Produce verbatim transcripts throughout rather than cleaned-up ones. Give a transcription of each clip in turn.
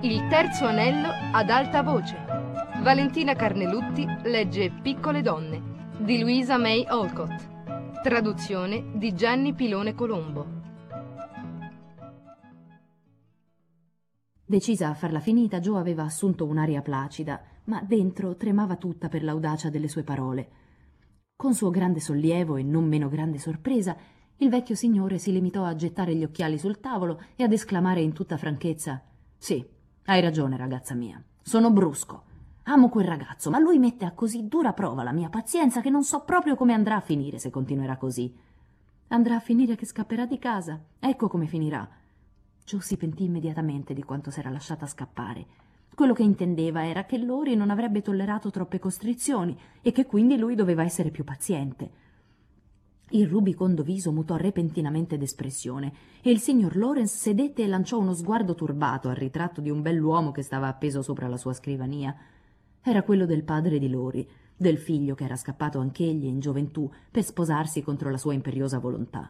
Il terzo anello ad alta voce. Valentina Carnelutti legge Piccole donne di Louisa May Alcott. Traduzione di Gianni Pilone Colombo. Decisa a farla finita, Jo aveva assunto un'aria placida, ma dentro tremava tutta per l'audacia delle sue parole. Con suo grande sollievo e non meno grande sorpresa, il vecchio signore si limitò a gettare gli occhiali sul tavolo e ad esclamare in tutta franchezza: «Sì, hai ragione, ragazza mia. Sono brusco. Amo quel ragazzo, ma lui mette a così dura prova la mia pazienza che non so proprio come andrà a finire se continuerà così. Andrà a finire che scapperà di casa. Ecco come finirà». Jo si pentì immediatamente di quanto s'era lasciata scappare. Quello che intendeva era che Lori non avrebbe tollerato troppe costrizioni e che quindi lui doveva essere più paziente. Il rubicondo viso mutò repentinamente d'espressione e il signor Lawrence sedette e lanciò uno sguardo turbato al ritratto di un bell'uomo che stava appeso sopra la sua scrivania. Era quello del padre di Lori, del figlio che era scappato anch'egli in gioventù per sposarsi contro la sua imperiosa volontà.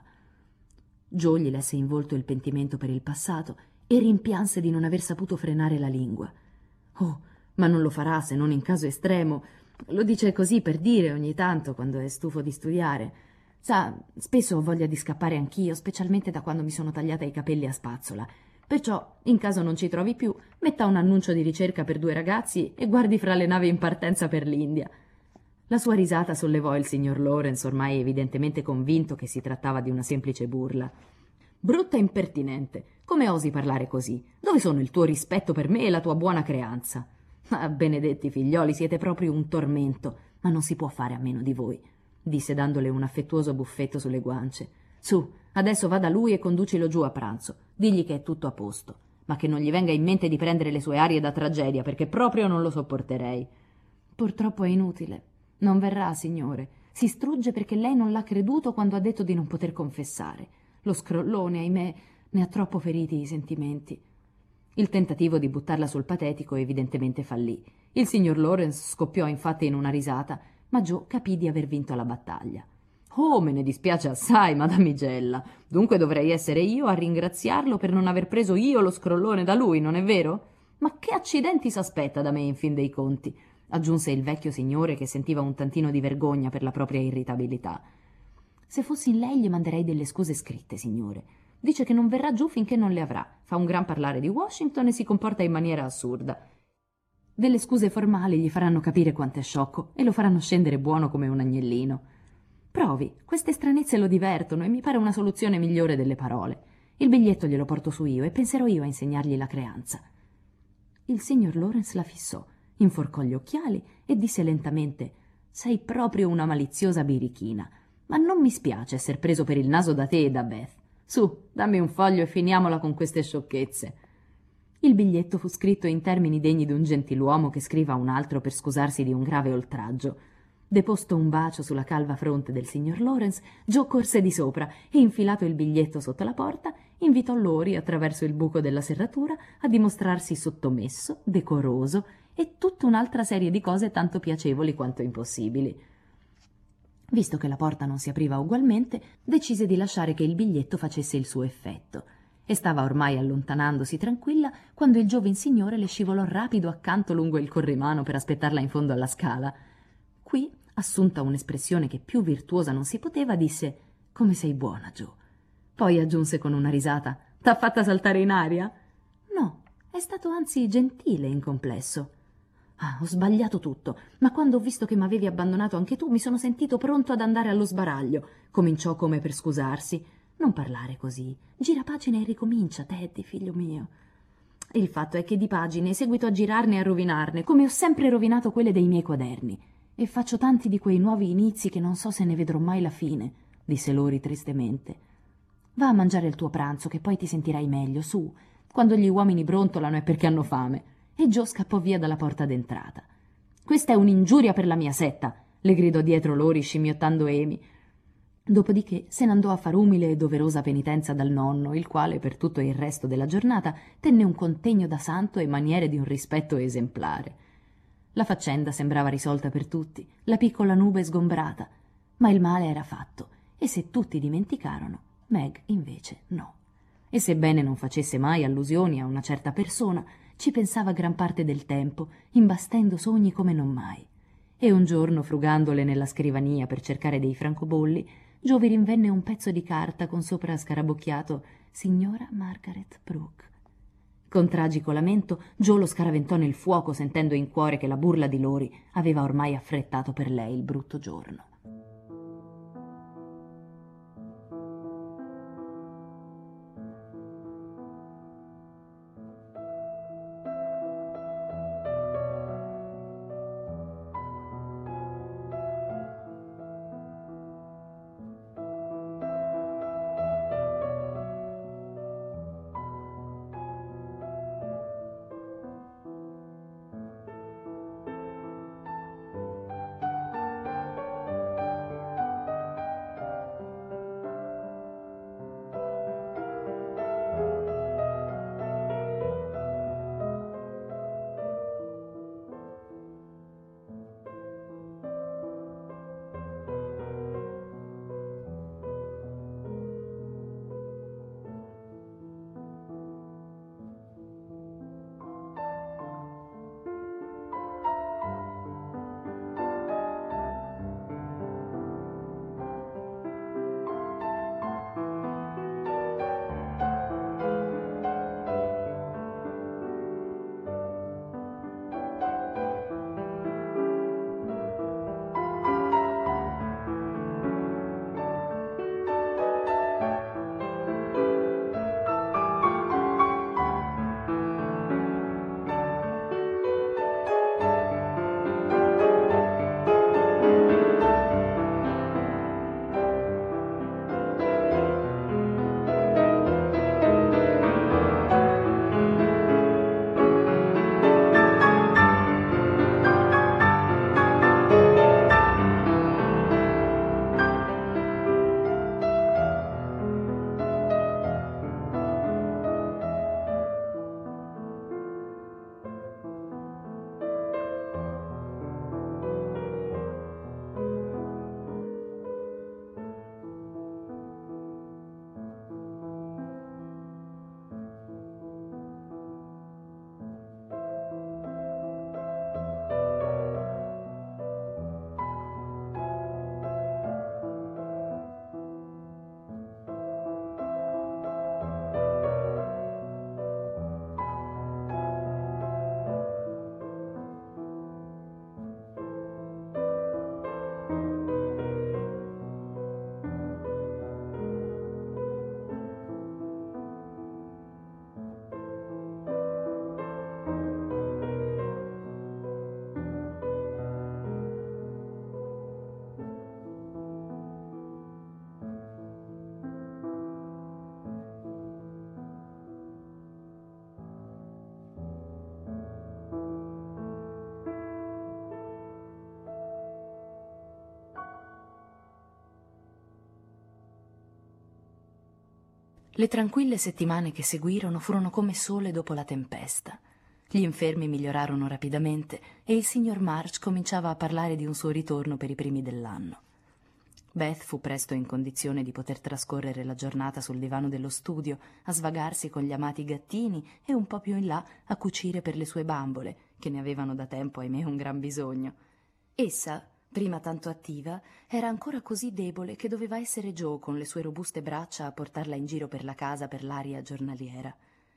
Jo gli lesse in volto il pentimento per il passato e rimpianse di non aver saputo frenare la lingua. «Oh, ma non lo farà se non in caso estremo. Lo dice così per dire ogni tanto quando è stufo di studiare. Sa, spesso ho voglia di scappare anch'io, specialmente da quando mi sono tagliata i capelli a spazzola. Perciò, in caso non ci trovi più, metta un annuncio di ricerca per due ragazzi e guardi fra le navi in partenza per l'India». La sua risata sollevò il signor Lawrence, ormai evidentemente convinto che si trattava di una semplice burla. «Brutta impertinente! Come osi parlare così? Dove sono il tuo rispetto per me e la tua buona creanza? Ah, benedetti figlioli, siete proprio un tormento, ma non si può fare a meno di voi», disse dandole un affettuoso buffetto sulle guance. «Su, adesso va da lui e conducilo giù a pranzo. Digli che è tutto a posto, ma che non gli venga in mente di prendere le sue arie da tragedia, perché proprio non lo sopporterei». «Purtroppo è inutile. Non verrà, signore. Si strugge perché lei non l'ha creduto quando ha detto di non poter confessare. Lo scrollone, ahimè, ne ha troppo feriti i sentimenti». Il tentativo di buttarla sul patetico evidentemente fallì. Il signor Lawrence scoppiò infatti in una risata, ma Jo capì di aver vinto la battaglia. «Oh, me ne dispiace assai, madamigella. Dunque dovrei essere io a ringraziarlo per non aver preso io lo scrollone da lui, non è vero? Ma che accidenti s'aspetta da me in fin dei conti?» aggiunse il vecchio signore, che sentiva un tantino di vergogna per la propria irritabilità. «Se fossi in lei gli manderei delle scuse scritte, signore. Dice che non verrà giù finché non le avrà. Fa un gran parlare di Washington e si comporta in maniera assurda. Delle scuse formali gli faranno capire quanto è sciocco e lo faranno scendere buono come un agnellino. Provi, queste stranezze lo divertono e mi pare una soluzione migliore delle parole. Il biglietto glielo porto su io e penserò io a insegnargli la creanza». Il signor Lawrence la fissò, inforcò gli occhiali e disse lentamente: «Sei proprio una maliziosa birichina, ma non mi spiace esser preso per il naso da te e da Beth. Su, dammi un foglio e finiamola con queste sciocchezze». Il biglietto fu scritto in termini degni di un gentiluomo che scriva a un altro per scusarsi di un grave oltraggio. Deposto un bacio sulla calva fronte del signor Lawrence, Jo corse di sopra e, infilato il biglietto sotto la porta, invitò Lori, attraverso il buco della serratura, a dimostrarsi sottomesso, decoroso e tutta un'altra serie di cose tanto piacevoli quanto impossibili. Visto che la porta non si apriva ugualmente, decise di lasciare che il biglietto facesse il suo effetto e stava ormai allontanandosi tranquilla quando il giovin signore le scivolò rapido accanto lungo il corrimano per aspettarla in fondo alla scala. Qui, assunta un'espressione che più virtuosa non si poteva, disse: «Come sei buona, Jo». Poi aggiunse con una risata: «T'ha fatta saltare in aria?» «No, è stato anzi gentile in complesso». «Ah, ho sbagliato tutto, ma quando ho visto che m'avevi abbandonato anche tu mi sono sentito pronto ad andare allo sbaraglio», cominciò come per scusarsi. «Non parlare così. Gira pagina e ricomincia, Teddy, figlio mio». Il fatto è che di pagine seguito a girarne e a rovinarne, come ho sempre rovinato quelle dei miei quaderni. E faccio tanti di quei nuovi inizi che non so se ne vedrò mai la fine», disse Lori tristemente. «Va a mangiare il tuo pranzo, che poi ti sentirai meglio, su. Quando gli uomini brontolano è perché hanno fame». E Jo scappò via dalla porta d'entrata. «Questa è un'ingiuria per la mia setta», le gridò dietro Lori, scimmiottando Amy. Dopodiché se n'andò a far umile e doverosa penitenza dal nonno, il quale per tutto il resto della giornata tenne un contegno da santo e maniere di un rispetto esemplare. La faccenda sembrava risolta per tutti, la piccola nube sgombrata, ma il male era fatto, e se tutti dimenticarono, Meg invece no. E sebbene non facesse mai allusioni a una certa persona, ci pensava gran parte del tempo, imbastendo sogni come non mai. E un giorno, frugandole nella scrivania per cercare dei francobolli, Joe vi rinvenne un pezzo di carta con sopra scarabocchiato «Signora Margaret Brooke». Con tragico lamento, Joe lo scaraventò nel fuoco, sentendo in cuore che la burla di Lori aveva ormai affrettato per lei il brutto giorno. Le tranquille settimane che seguirono furono come sole dopo la tempesta. Gli infermi migliorarono rapidamente e il signor March cominciava a parlare di un suo ritorno per i primi dell'anno. Beth fu presto in condizione di poter trascorrere la giornata sul divano dello studio, a svagarsi con gli amati gattini e un po' più in là a cucire per le sue bambole, che ne avevano da tempo, ahimè, un gran bisogno. Essa, prima tanto attiva, era ancora così debole che doveva essere Joe con le sue robuste braccia a portarla in giro per la casa per l'aria giornaliera.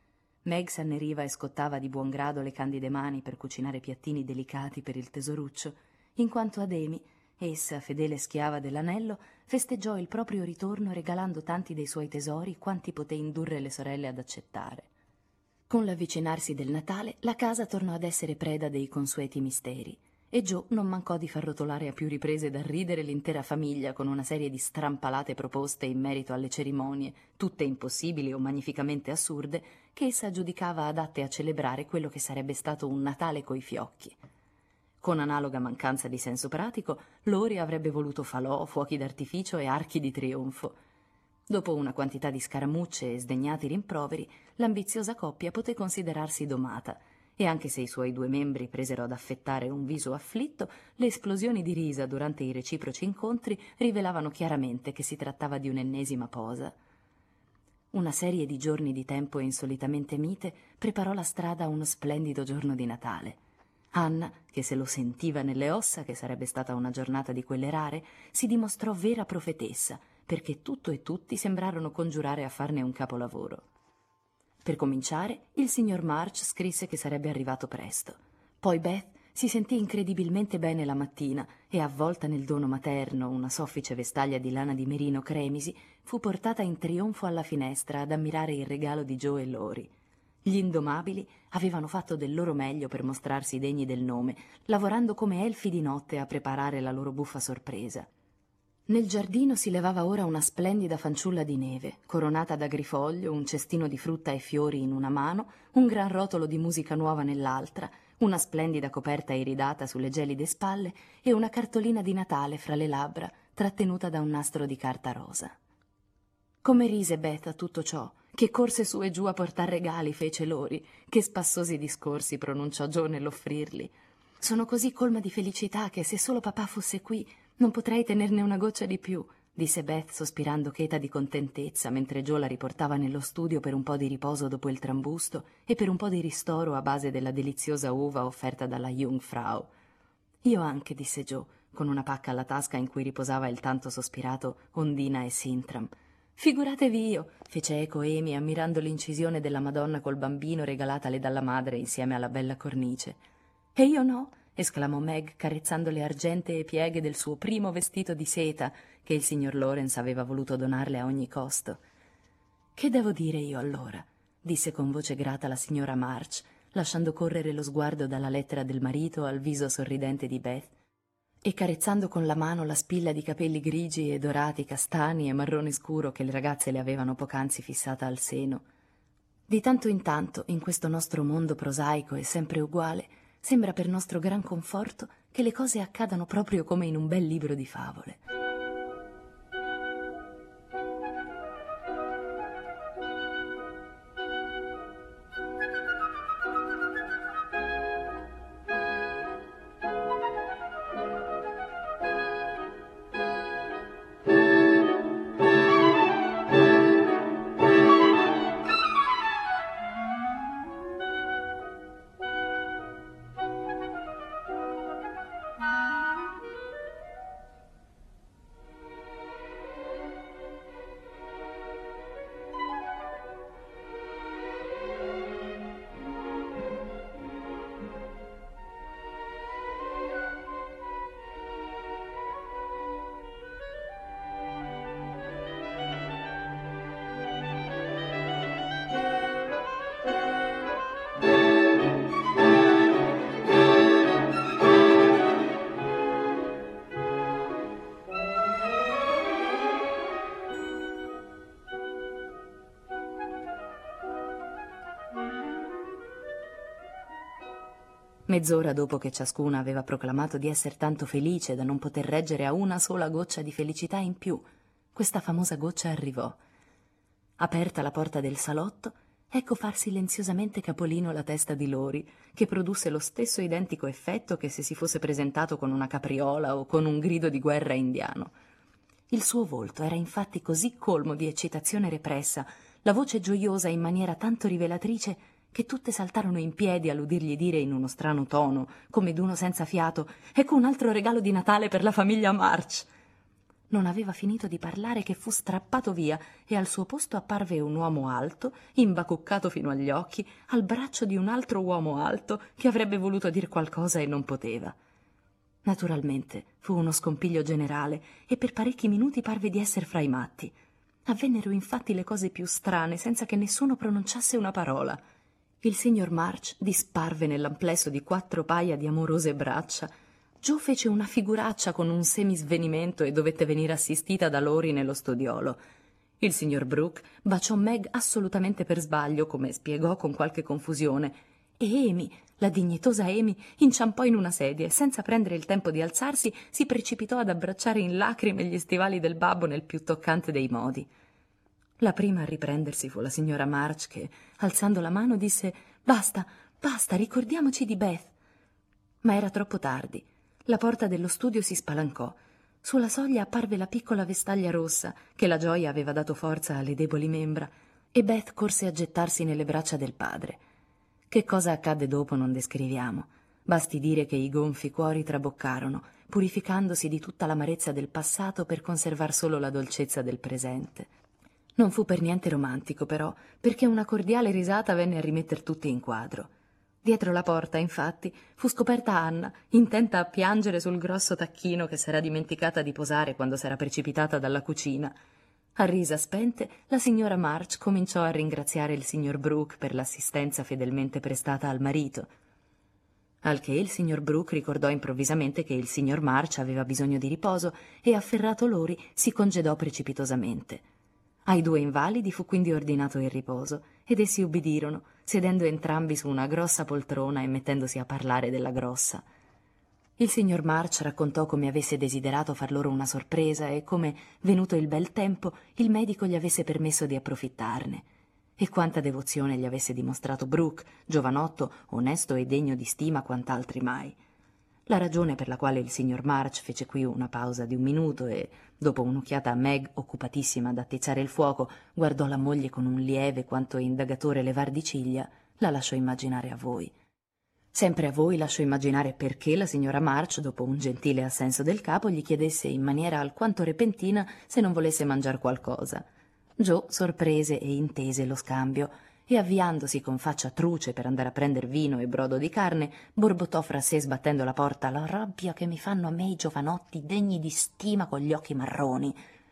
Meg s'anneriva e scottava di buon grado le candide mani per cucinare piattini delicati per il tesoruccio, in quanto ad Amy, essa, fedele schiava dell'anello, festeggiò il proprio ritorno regalando tanti dei suoi tesori quanti poté indurre le sorelle ad accettare. Con l'avvicinarsi del Natale, la casa tornò ad essere preda dei consueti misteri, e Joe non mancò di far rotolare a più riprese da ridere l'intera famiglia con una serie di strampalate proposte in merito alle cerimonie, tutte impossibili o magnificamente assurde, che essa giudicava adatte a celebrare quello che sarebbe stato un Natale coi fiocchi. Con analoga mancanza di senso pratico, Lori avrebbe voluto falò, fuochi d'artificio e archi di trionfo. Dopo una quantità di scaramucce e sdegnati rimproveri, l'ambiziosa coppia poté considerarsi domata, e anche se i suoi due membri presero ad affettare un viso afflitto, le esplosioni di risa durante i reciproci incontri rivelavano chiaramente che si trattava di un'ennesima posa. Una serie di giorni di tempo insolitamente mite preparò la strada a uno splendido giorno di Natale. Anna, che se lo sentiva nelle ossa che sarebbe stata una giornata di quelle rare, si dimostrò vera profetessa, perché tutto e tutti sembrarono congiurare a farne un capolavoro. Per cominciare, il signor March scrisse che sarebbe arrivato presto. Poi Beth si sentì incredibilmente bene la mattina e, avvolta nel dono materno, una soffice vestaglia di lana di merino cremisi, fu portata in trionfo alla finestra ad ammirare il regalo di Joe e Lori. Gli indomabili avevano fatto del loro meglio per mostrarsi degni del nome, lavorando come elfi di notte a preparare la loro buffa sorpresa. Nel giardino si levava ora una splendida fanciulla di neve, coronata d'agrifoglio, un cestino di frutta e fiori in una mano, un gran rotolo di musica nuova nell'altra, una splendida coperta iridata sulle gelide spalle e una cartolina di Natale fra le labbra, trattenuta da un nastro di carta rosa. Come rise Beth a tutto ciò, che corse su e giù a portar regali fece Lori, che spassosi discorsi pronunciò Joe nell'offrirli. «Sono così colma di felicità che se solo papà fosse qui non potrei tenerne una goccia di più», disse Beth sospirando cheta di contentezza mentre Joe la riportava nello studio per un po' di riposo dopo il trambusto e per un po' di ristoro a base della deliziosa uva offerta dalla Jungfrau. «Io anche», disse Joe, con una pacca alla tasca in cui riposava il tanto sospirato Ondina e Sintram. «Figuratevi io», fece eco Amy ammirando l'incisione della Madonna col bambino regalatale dalla madre insieme alla bella cornice. «E io no», esclamò Meg carezzando le argentee pieghe del suo primo vestito di seta che il signor Lawrence aveva voluto donarle a ogni costo. «Che devo dire io allora?» disse con voce grata la signora March, lasciando correre lo sguardo dalla lettera del marito al viso sorridente di Beth e carezzando con la mano la spilla di capelli grigi e dorati, castani e marrone scuro che le ragazze le avevano poc'anzi fissata al seno. «Di tanto in tanto, in questo nostro mondo prosaico e sempre uguale, sembra per nostro gran conforto che le cose accadano proprio come in un bel libro di favole». Mezz'ora dopo che ciascuna aveva proclamato di esser tanto felice da non poter reggere a una sola goccia di felicità in più, questa famosa goccia arrivò. Aperta la porta del salotto, ecco far silenziosamente capolino la testa di Lori, che produsse lo stesso identico effetto che se si fosse presentato con una capriola o con un grido di guerra indiano. Il suo volto era infatti così colmo di eccitazione repressa, la voce gioiosa in maniera tanto rivelatrice, che tutte saltarono in piedi all'udirgli dire in uno strano tono, come d'uno senza fiato: «Ecco un altro regalo di Natale per la famiglia March!» Non aveva finito di parlare che fu strappato via e al suo posto apparve un uomo alto, imbacuccato fino agli occhi, al braccio di un altro uomo alto che avrebbe voluto dir qualcosa e non poteva. Naturalmente fu uno scompiglio generale e per parecchi minuti parve di esser fra i matti. Avvennero infatti le cose più strane senza che nessuno pronunciasse una parola. Il signor March disparve nell'amplesso di quattro paia di amorose braccia. Joe fece una figuraccia con un semisvenimento e dovette venire assistita da Lori nello studiolo. Il signor Brooke baciò Meg assolutamente per sbaglio, come spiegò con qualche confusione, e Amy, la dignitosa Amy, inciampò in una sedia e senza prendere il tempo di alzarsi si precipitò ad abbracciare in lacrime gli stivali del babbo nel più toccante dei modi. La prima a riprendersi fu la signora March che, alzando la mano, disse: «Basta, basta, ricordiamoci di Beth». Ma era troppo tardi. La porta dello studio si spalancò. Sulla soglia apparve la piccola vestaglia rossa, che la gioia aveva dato forza alle deboli membra. e Beth corse a gettarsi nelle braccia del padre. Che cosa accadde dopo non descriviamo. Basti dire che i gonfi cuori traboccarono, purificandosi di tutta l'amarezza del passato per conservar solo la dolcezza del presente. Non fu per niente romantico, però, perché una cordiale risata venne a rimetter tutti in quadro. Dietro la porta, infatti, fu scoperta Anna, intenta a piangere sul grosso tacchino che s'era dimenticata di posare quando s'era precipitata dalla cucina. A risa spente, la signora March cominciò a ringraziare il signor Brooke per l'assistenza fedelmente prestata al marito. Al che il signor Brooke ricordò improvvisamente che il signor March aveva bisogno di riposo e, afferrato Lori, si congedò precipitosamente. Ai due invalidi fu quindi ordinato il riposo ed essi ubbidirono, sedendo entrambi su una grossa poltrona e mettendosi a parlare della grossa. Il signor March raccontò come avesse desiderato far loro una sorpresa e come, venuto il bel tempo, il medico gli avesse permesso di approfittarne. E quanta devozione gli avesse dimostrato Brooke, giovanotto, onesto e degno di stima quant'altri mai. La ragione per la quale il signor March fece qui una pausa di un minuto e, dopo un'occhiata a Meg occupatissima ad attizzare il fuoco, guardò la moglie con un lieve quanto indagatore levar di ciglia, la lascio immaginare a voi. Sempre a voi lascio immaginare perché la signora March, dopo un gentile assenso del capo, gli chiedesse in maniera alquanto repentina se non volesse mangiar qualcosa. Joe sorprese e intese lo scambio e, avviandosi con faccia truce per andare a prender vino e brodo di carne, borbottò fra sé sbattendo la porta: «La rabbia che mi fanno a me i giovanotti degni di stima con gli occhi marroni».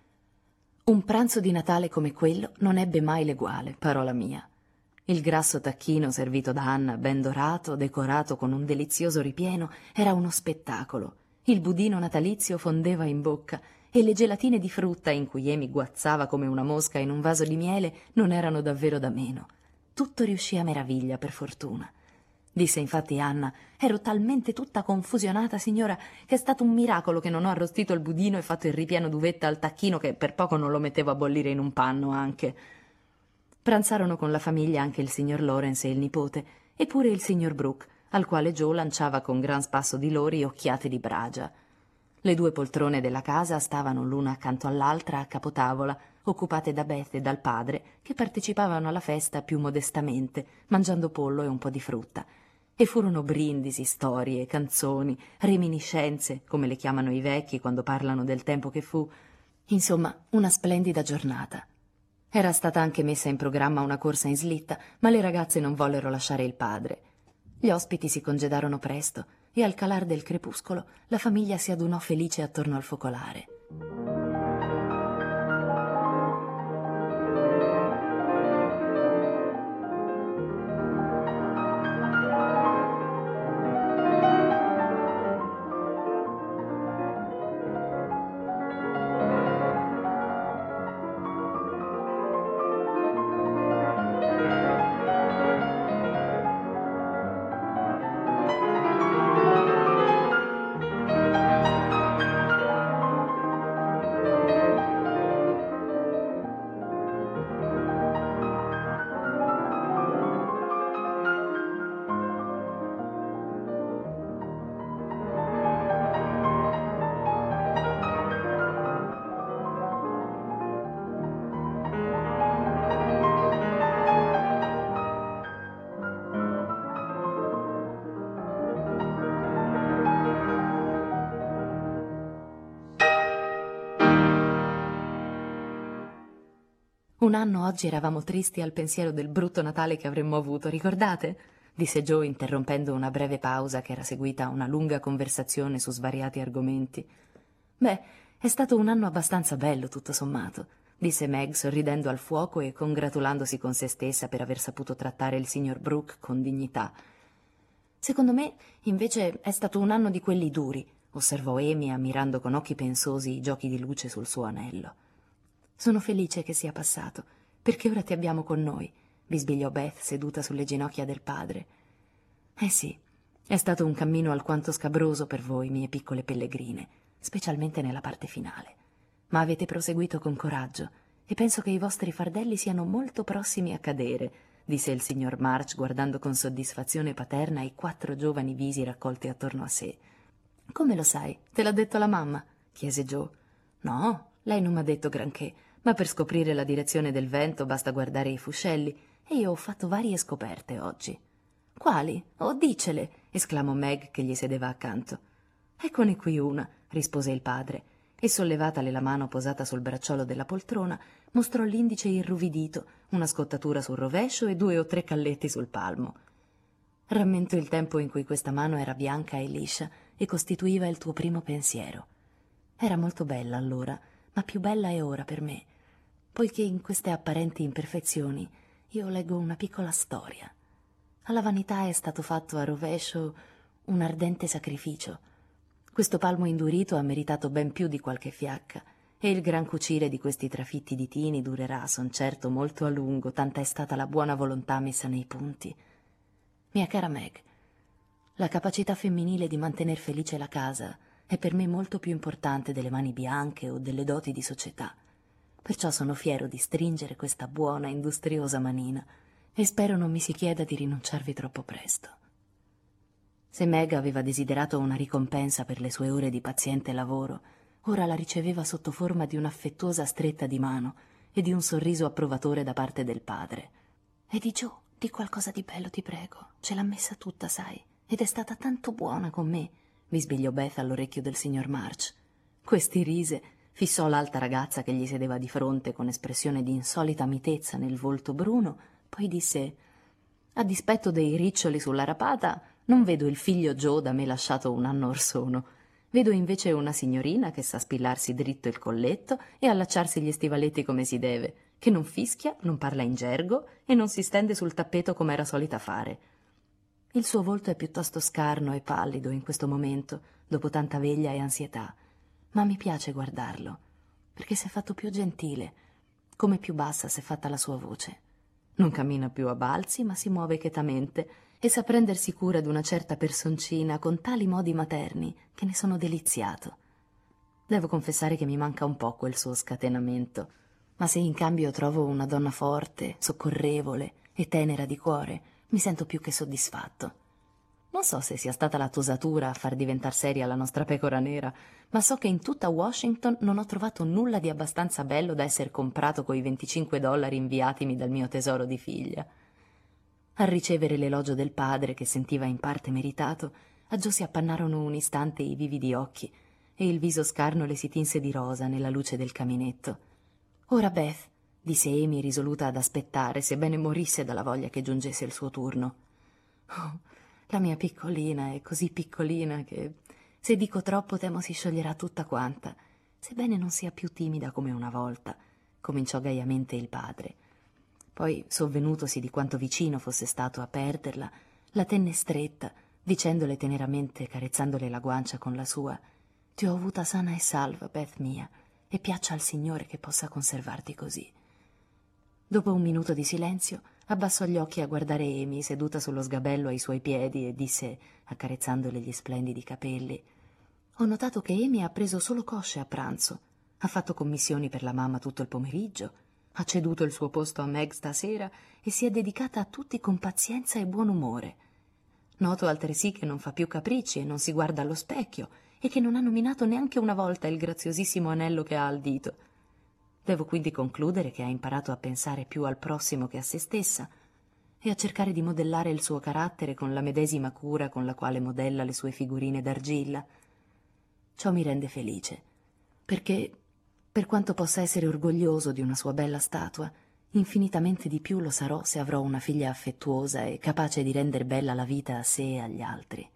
Un pranzo di Natale come quello non ebbe mai l'eguale, parola mia. Il grasso tacchino servito da Anna, ben dorato, decorato con un delizioso ripieno, era uno spettacolo. Il budino natalizio fondeva in bocca e le gelatine di frutta in cui Amy guazzava come una mosca in un vaso di miele non erano davvero da meno. Tutto riuscì a meraviglia, per fortuna. Disse infatti Anna: «Ero talmente tutta confusionata, signora, che è stato un miracolo che non ho arrostito il budino e fatto il ripieno d'uvetta al tacchino, che per poco non lo mettevo a bollire in un panno anche». Pranzarono con la famiglia anche il signor Lawrence e il nipote, e pure il signor Brooke, al quale Joe lanciava con gran spasso di lori occhiate di bragia. Le due poltrone della casa stavano l'una accanto all'altra a capotavola, occupate da Beth e dal padre, che partecipavano alla festa più modestamente, mangiando pollo e un po' di frutta. E furono brindisi, storie, canzoni, reminiscenze, come le chiamano i vecchi quando parlano del tempo che fu. Insomma, una splendida giornata. Era stata anche messa in programma una corsa in slitta, ma le ragazze non vollero lasciare il padre. Gli ospiti si congedarono presto e al calar del crepuscolo la famiglia si adunò felice attorno al focolare. Un anno oggi eravamo tristi al pensiero del brutto Natale che avremmo avuto, ricordate? Disse Joe interrompendo una breve pausa che era seguita a una lunga conversazione su svariati argomenti. Beh, è stato un anno abbastanza bello, tutto sommato, disse Meg sorridendo al fuoco e congratulandosi con se stessa per aver saputo trattare il signor Brooke con dignità. Secondo me, invece, è stato un anno di quelli duri, osservò Amy ammirando con occhi pensosi i giochi di luce sul suo anello. Sono felice che sia passato, perché ora ti abbiamo con noi, bisbigliò Beth seduta sulle ginocchia del padre. Eh sì, è stato un cammino alquanto scabroso per voi, mie piccole pellegrine, specialmente nella parte finale. Ma avete proseguito con coraggio e penso che i vostri fardelli siano molto prossimi a cadere, disse il signor March guardando con soddisfazione paterna i quattro giovani visi raccolti attorno a sé. «Come lo sai? Te l'ha detto la mamma?» chiese Joe. «No, lei non m'ha detto granché, ma per scoprire la direzione del vento basta guardare i fuscelli, e io ho fatto varie scoperte oggi. Quali? Oh, dicele! Esclamò Meg, che gli sedeva accanto. Eccone qui una, rispose il padre, e sollevatale la mano posata sul bracciolo della poltrona, mostrò l'indice irruvidito, una scottatura sul rovescio e due o tre calletti sul palmo. Rammento il tempo in cui questa mano era bianca e liscia e costituiva il tuo primo pensiero. Era molto bella allora, ma più bella è ora per me, poiché in queste apparenti imperfezioni io leggo una piccola storia. Alla vanità è stato fatto a rovescio un ardente sacrificio. Questo palmo indurito ha meritato ben più di qualche fiacca, e il gran cucire di questi trafitti di tini durerà, son certo, molto a lungo, tanta è stata la buona volontà messa nei punti. Mia cara Meg, la capacità femminile di mantener felice la casa è per me molto più importante delle mani bianche o delle doti di società. Perciò sono fiero di stringere questa buona, industriosa manina e spero non mi si chieda di rinunciarvi troppo presto. Se Meg aveva desiderato una ricompensa per le sue ore di paziente lavoro, ora la riceveva sotto forma di un'affettuosa stretta di mano e di un sorriso approvatore da parte del padre. E di giù, di qualcosa di bello, ti prego. Ce l'ha messa tutta, sai, ed è stata tanto buona con me, bisbigliò Beth all'orecchio del signor March. Questi rise, fissò l'alta ragazza che gli sedeva di fronte con espressione di insolita mitezza nel volto bruno, poi disse: a dispetto dei riccioli sulla rapata, non vedo il figlio Joe da me lasciato un anno or sono. Vedo invece una signorina che sa spillarsi dritto il colletto e allacciarsi gli stivaletti come si deve, che non fischia, non parla in gergo e non si stende sul tappeto come era solita fare. Il suo volto è piuttosto scarno e pallido in questo momento, dopo tanta veglia e ansietà, ma mi piace guardarlo, perché s'è fatto più gentile, come più bassa s'è fatta la sua voce. Non cammina più a balzi, ma si muove chetamente e sa prendersi cura d'una certa personcina con tali modi materni che ne sono deliziato. Devo confessare che mi manca un po' quel suo scatenamento, ma se in cambio trovo una donna forte, soccorrevole e tenera di cuore, mi sento più che soddisfatto. Non so se sia stata la tosatura a far diventar seria la nostra pecora nera, ma so che in tutta Washington non ho trovato nulla di abbastanza bello da essere comprato coi venticinque dollari inviatimi dal mio tesoro di figlia. Al ricevere l'elogio del padre, che sentiva in parte meritato, a Joe si appannarono un istante i vividi occhi e il viso scarno le si tinse di rosa nella luce del caminetto. «Ora, Beth», disse Amy, risoluta ad aspettare, sebbene morisse dalla voglia che giungesse il suo turno. «Oh, la mia piccolina è così piccolina che, se dico troppo, temo si scioglierà tutta quanta, sebbene non sia più timida come una volta», cominciò gaiamente il padre. Poi, sovvenutosi di quanto vicino fosse stato a perderla, la tenne stretta, dicendole teneramente, carezzandole la guancia con la sua: «Ti ho avuta sana e salva, Beth mia, e piaccia al Signore che possa conservarti così». Dopo un minuto di silenzio, abbassò gli occhi a guardare Amy seduta sullo sgabello ai suoi piedi e disse, accarezzandole gli splendidi capelli: «Ho notato che Amy ha preso solo cosce a pranzo, ha fatto commissioni per la mamma tutto il pomeriggio, ha ceduto il suo posto a Meg stasera e si è dedicata a tutti con pazienza e buon umore. Noto altresì che non fa più capricci e non si guarda allo specchio e che non ha nominato neanche una volta il graziosissimo anello che ha al dito. Devo quindi concludere che ha imparato a pensare più al prossimo che a se stessa e a cercare di modellare il suo carattere con la medesima cura con la quale modella le sue figurine d'argilla. Ciò mi rende felice, perché, per quanto possa essere orgoglioso di una sua bella statua, infinitamente di più lo sarò se avrò una figlia affettuosa e capace di render bella la vita a sé e agli altri».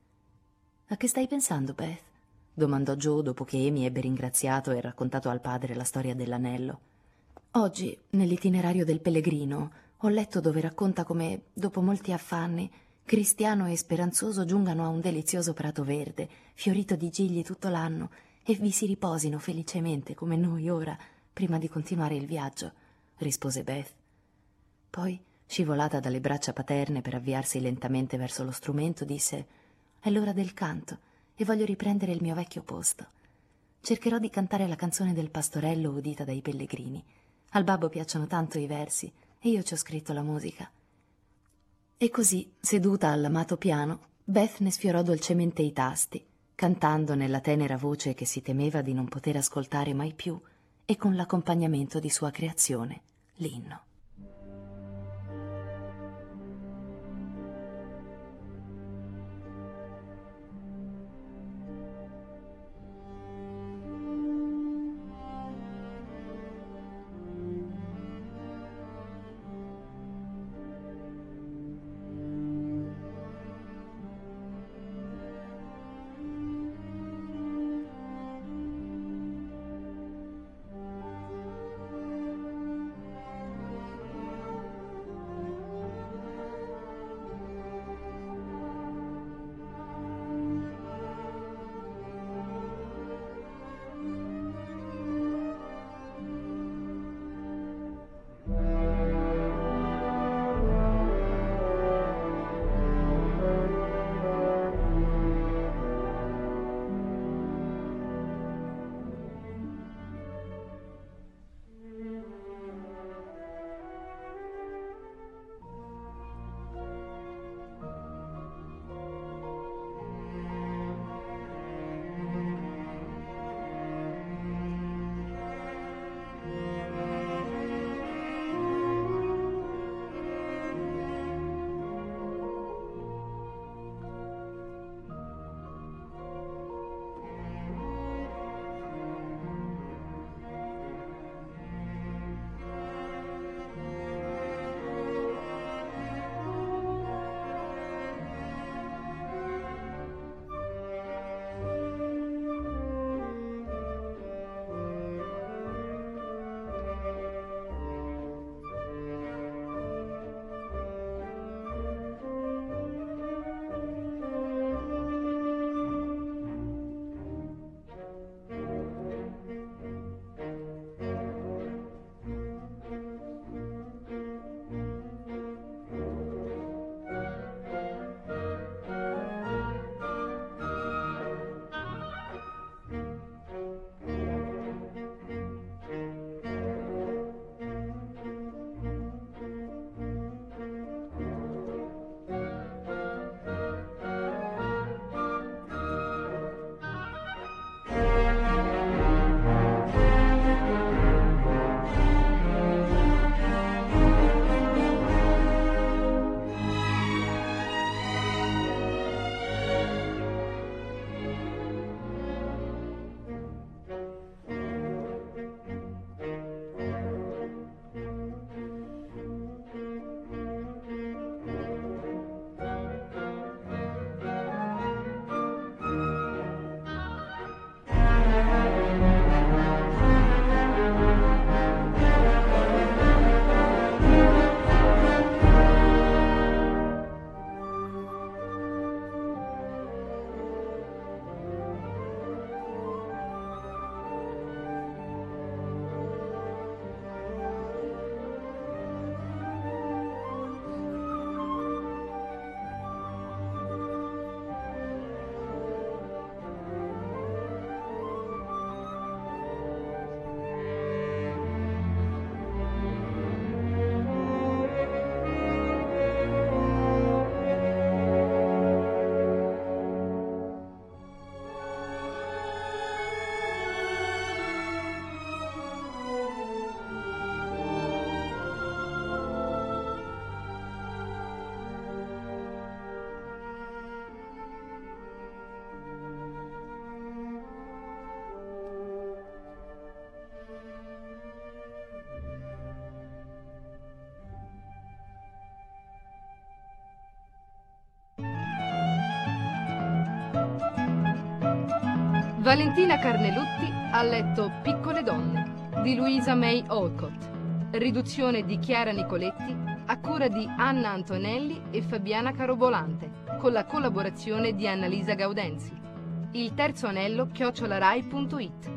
«A che stai pensando, Beth?» domandò Joe dopo che Amy ebbe ringraziato e raccontato al padre la storia dell'anello. «Oggi, nell'itinerario del pellegrino, ho letto dove racconta come, dopo molti affanni, cristiano e speranzoso giungano a un delizioso prato verde, fiorito di gigli tutto l'anno, e vi si riposino felicemente come noi ora, prima di continuare il viaggio», rispose Beth. Poi, scivolata dalle braccia paterne per avviarsi lentamente verso lo strumento, disse: «È l'ora del canto e voglio riprendere il mio vecchio posto. Cercherò di cantare la canzone del pastorello udita dai pellegrini. Al babbo piacciono tanto i versi e io ci ho scritto la musica». E così, seduta all'amato piano, Beth ne sfiorò dolcemente i tasti, cantando nella tenera voce che si temeva di non poter ascoltare mai più e con l'accompagnamento di sua creazione, l'inno. Valentina Carnelutti ha letto Piccole donne di Louisa May Alcott, riduzione di Chiara Nicoletti a cura di Anna Antonelli e Fabiana Carobolante, con la collaborazione di Annalisa Gaudenzi. Il terzo anello chiocciolarai punto it.